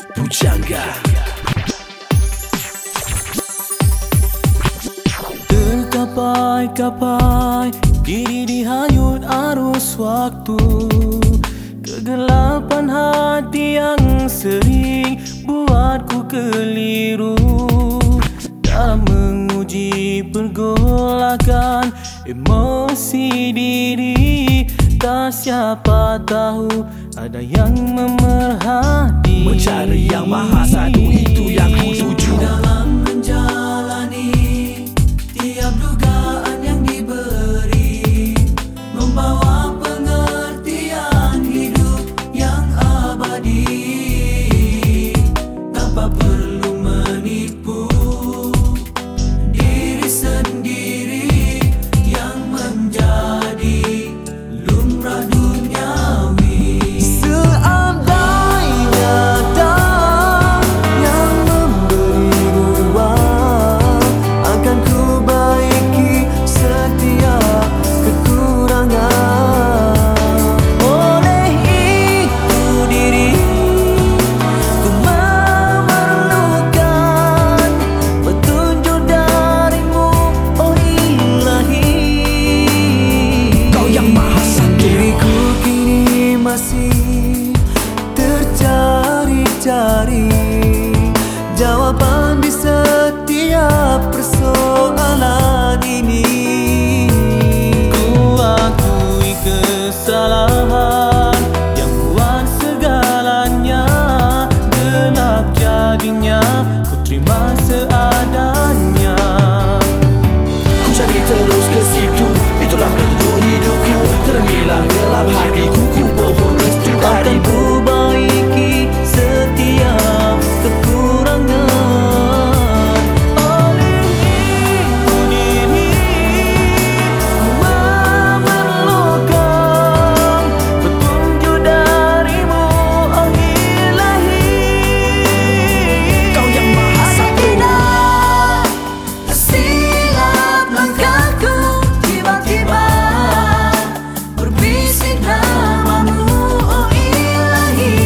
Pujangga. Terkapai-kapai diri dihanyut arus waktu, kegelapan hati yang sering buatku keliru dalam menguji pergolakan emosi diri. Tak siapa tahu ada yang memerhati. Mencari yang maha satu itu yang ku tuju. Dalam menjalani tiap dugaan yang diberi, membawa pengertian hidup yang abadi, tanpa perlu menipu diri sendiri yang menjadi lumrah duniawi. Seandainya ada yang memberi ruang, akan ku baiki setiap kekurangan. Oleh itu diri ku memerlukan petunjuk darimu, oh Ilahi. Kau yang maha satu. Diriku kini masih tercari-cari jawapan di setiap persoalan ini. Ku akui kesalahan yang buat segalanya gelap jadinya, ku terima seadanya. Ku cari terus ke situ, itulah petunjuk hidupku. Terhilang gelap hatiku, ku mohon restu Akan darimu. ku baiki setiap kekurangan. Oleh itu diri ku memerlukan petunjuk darimu, oh Ilahi. Kau yang maha satu. Silap langkahku, tiba-tiba berbisik namamu, oh Ilahi.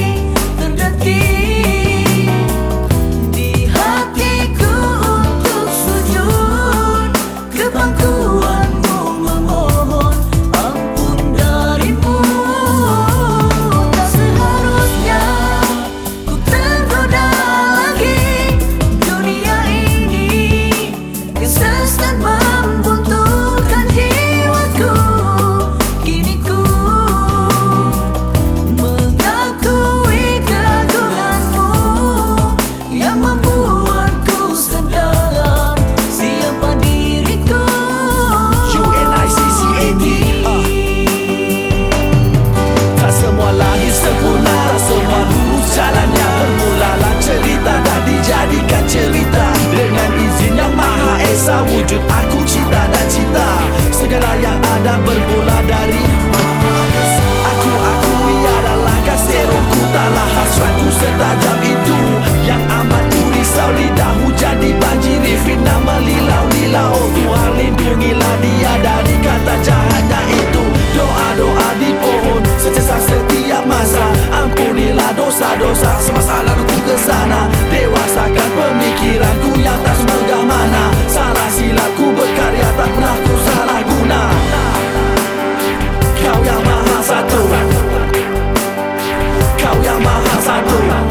Terdetik di hatiku untuk sujud ke pangkuanmu, memohon ampun darimu. Tak seharusnya ku tergoda lagi dunia ini yang sesat membuntukkan jiwaku. Kini ku mengakui keraguanmu yang membuatku sadar siapa diriku. UNICCAD. Tak semua lahir sempurna, tak semua lurus jalannya. Bermulalah cerita dan dijadikan cerita. Dengan izin yang maha esa, wujud aku cinta dan cinta. Segala yang ada bermula dari aku akui adalah kasih rohku. Taklah hasratku setajam itu yang amat ku risau. Lidah hujan dibanjiri fitnah melilau-lilau. Oh Tuhan, lindungilah dia dari kata jahatnya itu. Doa-doa di pohon sentiasa setiap masa. Ampunilah dosa-dosa semasa laluku ke sana. Dewasakan pemikiranku yang tak semegah mana. Salah silapku berkarya tak pernah ku salah guna. Kau yang maha satu. Kau yang maha satu.